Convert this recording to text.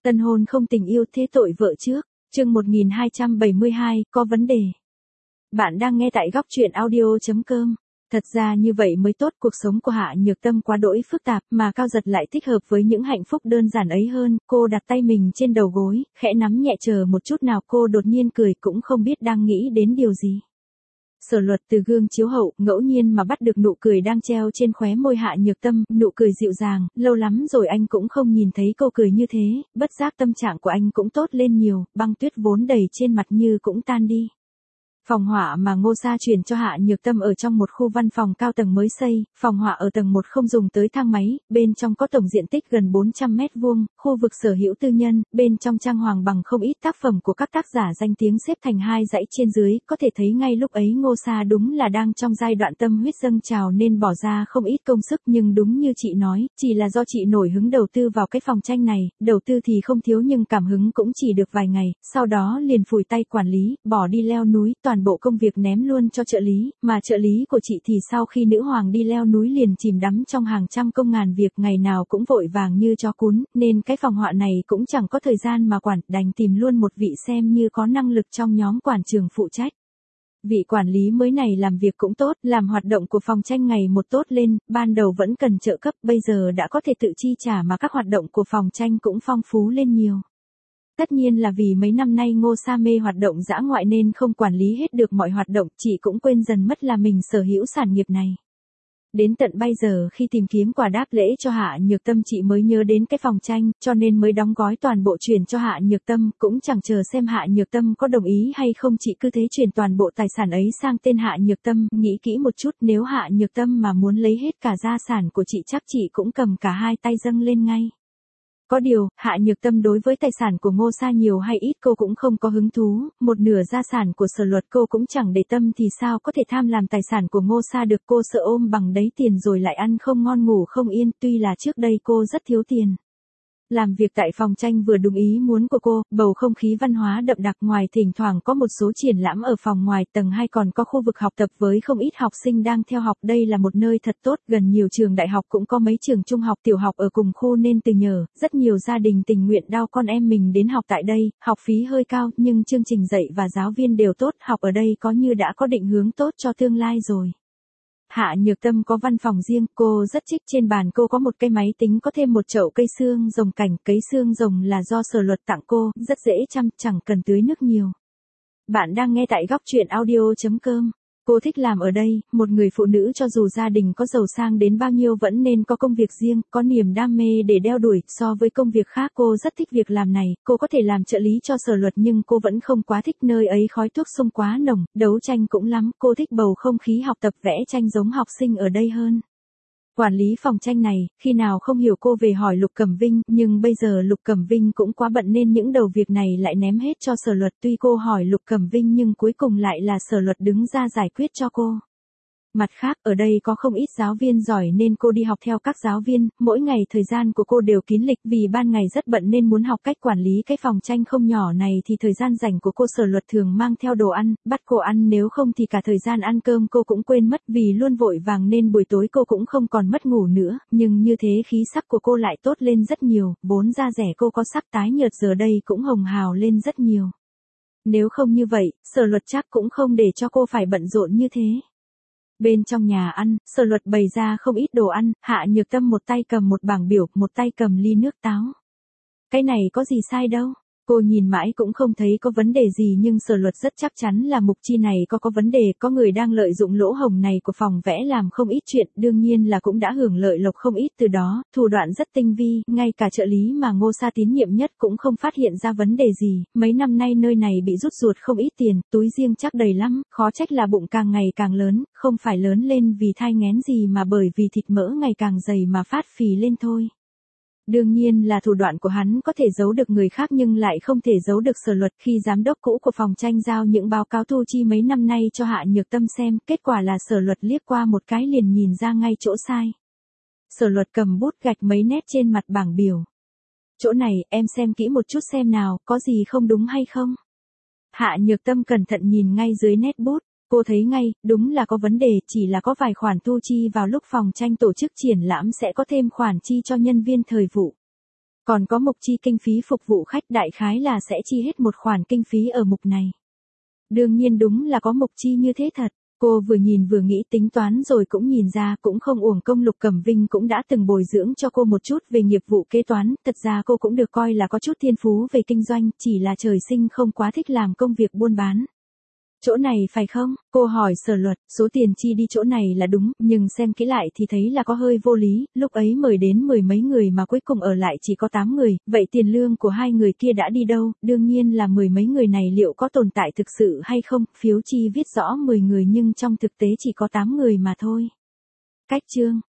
Tân hôn không tình yêu thế tội vợ trước, chương 1272, có vấn đề. Bạn đang nghe tại góc truyện audio.com. Thật ra như vậy mới tốt, cuộc sống của Hạ Nhược Tâm quá đỗi phức tạp mà Cao Giật lại thích hợp với những hạnh phúc đơn giản ấy hơn. Cô đặt tay mình trên đầu gối, khẽ nắm nhẹ, chờ một chút nào cô đột nhiên cười, cũng không biết đang nghĩ đến điều gì. Sở Luật từ gương chiếu hậu ngẫu nhiên mà bắt được nụ cười đang treo trên khóe môi Hạ Nhược Tâm, nụ cười dịu dàng, lâu lắm rồi anh cũng không nhìn thấy cô cười như thế, bất giác tâm trạng của anh cũng tốt lên nhiều, băng tuyết vốn đầy trên mặt như cũng tan đi. Phòng họa mà Ngô Sa chuyển cho Hạ Nhược Tâm ở trong một khu văn phòng cao tầng mới xây, phòng họa ở tầng 1 không dùng tới thang máy, bên trong có tổng diện tích gần 400 mét vuông, khu vực sở hữu tư nhân, bên trong trang hoàng bằng không ít tác phẩm của các tác giả danh tiếng xếp thành hai dãy trên dưới, có thể thấy ngay lúc ấy Ngô Sa đúng là đang trong giai đoạn tâm huyết dâng trào nên bỏ ra không ít công sức, nhưng đúng như chị nói, chỉ là do chị nổi hứng đầu tư vào cái phòng tranh này, đầu tư thì không thiếu nhưng cảm hứng cũng chỉ được vài ngày, sau đó liền phủi tay quản lý, bỏ đi leo núi, toàn bộ công việc ném luôn cho trợ lý, mà trợ lý của chị thì sau khi nữ hoàng đi leo núi liền chìm đắm trong hàng trăm công ngàn việc, ngày nào cũng vội vàng như chó cún, nên cái phòng họa này cũng chẳng có thời gian mà quản, đành tìm luôn một vị xem như có năng lực trong nhóm quản trường phụ trách. Vị quản lý mới này làm việc cũng tốt, làm hoạt động của phòng tranh ngày một tốt lên, ban đầu vẫn cần trợ cấp, bây giờ đã có thể tự chi trả mà các hoạt động của phòng tranh cũng phong phú lên nhiều. Tất nhiên là vì mấy năm nay Ngô Sa mê hoạt động dã ngoại nên không quản lý hết được mọi hoạt động, chị cũng quên dần mất là mình sở hữu sản nghiệp này. Đến tận bây giờ khi tìm kiếm quà đáp lễ cho Hạ Nhược Tâm chị mới nhớ đến cái phòng tranh, cho nên mới đóng gói toàn bộ chuyển cho Hạ Nhược Tâm, cũng chẳng chờ xem Hạ Nhược Tâm có đồng ý hay không, chị cứ thế chuyển toàn bộ tài sản ấy sang tên Hạ Nhược Tâm, nghĩ kỹ một chút, nếu Hạ Nhược Tâm mà muốn lấy hết cả gia sản của chị chắc chị cũng cầm cả hai tay dâng lên ngay. Có điều, Hạ Nhược Tâm đối với tài sản của Ngô Sa nhiều hay ít cô cũng không có hứng thú, một nửa gia sản của Sở Luật cô cũng chẳng để tâm thì sao có thể tham làm tài sản của Ngô Sa được, cô sợ ôm bằng đấy tiền rồi lại ăn không ngon ngủ không yên, tuy là trước đây cô rất thiếu tiền. Làm việc tại phòng tranh vừa đúng ý muốn của cô, bầu không khí văn hóa đậm đặc, ngoài thỉnh thoảng có một số triển lãm ở phòng ngoài, tầng 2 còn có khu vực học tập với không ít học sinh đang theo học, đây là một nơi thật tốt, gần nhiều trường đại học cũng có mấy trường trung học tiểu học ở cùng khu nên từ nhờ, rất nhiều gia đình tình nguyện đao con em mình đến học tại đây, học phí hơi cao nhưng chương trình dạy và giáo viên đều tốt, học ở đây có như đã có định hướng tốt cho tương lai rồi. Hạ Nhược Tâm có văn phòng riêng, cô rất thích, trên bàn cô có một cái máy tính, có thêm một chậu cây xương rồng cảnh, cấy xương rồng là do Sở Luật tặng cô, rất dễ chăm, chẳng cần tưới nước nhiều. Bạn đang nghe tại góc truyện audio.com. Cô thích làm ở đây, một người phụ nữ cho dù gia đình có giàu sang đến bao nhiêu vẫn nên có công việc riêng, có niềm đam mê để đeo đuổi, so với công việc khác cô rất thích việc làm này, cô có thể làm trợ lý cho Sở Luật nhưng cô vẫn không quá thích nơi ấy, khói thuốc sông quá nồng, đấu tranh cũng lắm, cô thích bầu không khí học tập vẽ tranh giống học sinh ở đây hơn. Quản lý phòng tranh này, khi nào không hiểu cô về hỏi Lục Cẩm Vinh, nhưng bây giờ Lục Cẩm Vinh cũng quá bận nên những đầu việc này lại ném hết cho Sở Luật, tuy cô hỏi Lục Cẩm Vinh nhưng cuối cùng lại là Sở Luật đứng ra giải quyết cho cô. Mặt khác, ở đây có không ít giáo viên giỏi nên cô đi học theo các giáo viên, mỗi ngày thời gian của cô đều kín lịch, vì ban ngày rất bận nên muốn học cách quản lý cái phòng tranh không nhỏ này thì thời gian rảnh của cô Sở Luật thường mang theo đồ ăn, bắt cô ăn, nếu không thì cả thời gian ăn cơm cô cũng quên mất, vì luôn vội vàng nên buổi tối cô cũng không còn mất ngủ nữa, nhưng như thế khí sắc của cô lại tốt lên rất nhiều, vốn da rẻ cô có sắc tái nhợt giờ đây cũng hồng hào lên rất nhiều. Nếu không như vậy, Sở Luật chắc cũng không để cho cô phải bận rộn như thế. Bên trong nhà ăn, Sở Luật bày ra không ít đồ ăn, Hạ Nhược Tâm một tay cầm một bảng biểu, một tay cầm ly nước táo. Cái này có gì sai đâu. Cô nhìn mãi cũng không thấy có vấn đề gì nhưng Sở Luật rất chắc chắn là mục chi này có vấn đề, có người đang lợi dụng lỗ hổng này của phòng vẽ làm không ít chuyện, đương nhiên là cũng đã hưởng lợi lộc không ít từ đó, thủ đoạn rất tinh vi, ngay cả trợ lý mà Ngô Sa tín nhiệm nhất cũng không phát hiện ra vấn đề gì, mấy năm nay nơi này bị rút ruột không ít tiền, túi riêng chắc đầy lắm, khó trách là bụng càng ngày càng lớn, không phải lớn lên vì thai nghén gì mà bởi vì thịt mỡ ngày càng dày mà phát phì lên thôi. Đương nhiên là thủ đoạn của hắn có thể giấu được người khác nhưng lại không thể giấu được Sở Luật. Khi giám đốc cũ của phòng tranh giao những báo cáo thu chi mấy năm nay cho Hạ Nhược Tâm xem, kết quả là Sở Luật liếc qua một cái liền nhìn ra ngay chỗ sai. Sở Luật cầm bút gạch mấy nét trên mặt bảng biểu. Chỗ này, em xem kỹ một chút xem nào, có gì không đúng hay không? Hạ Nhược Tâm cẩn thận nhìn ngay dưới nét bút. Cô thấy ngay, đúng là có vấn đề, chỉ là có vài khoản thu chi vào lúc phòng tranh tổ chức triển lãm sẽ có thêm khoản chi cho nhân viên thời vụ. Còn có mục chi kinh phí phục vụ khách, đại khái là sẽ chi hết một khoản kinh phí ở mục này. Đương nhiên đúng là có mục chi như thế thật. Cô vừa nhìn vừa nghĩ tính toán rồi cũng nhìn ra, cũng không uổng công Lục Cẩm Vinh cũng đã từng bồi dưỡng cho cô một chút về nghiệp vụ kế toán, thật ra cô cũng được coi là có chút thiên phú về kinh doanh, chỉ là trời sinh không quá thích làm công việc buôn bán. Chỗ này phải không? Cô hỏi Sở Luật, số tiền chi đi chỗ này là đúng, nhưng xem kỹ lại thì thấy là có hơi vô lý, lúc ấy mời đến mười mấy người mà cuối cùng ở lại chỉ có 8 người, vậy tiền lương của 2 người kia đã đi đâu? Đương nhiên là mười mấy người này liệu có tồn tại thực sự hay không? Phiếu chi viết rõ 10 người nhưng trong thực tế chỉ có 8 người mà thôi. Cách chương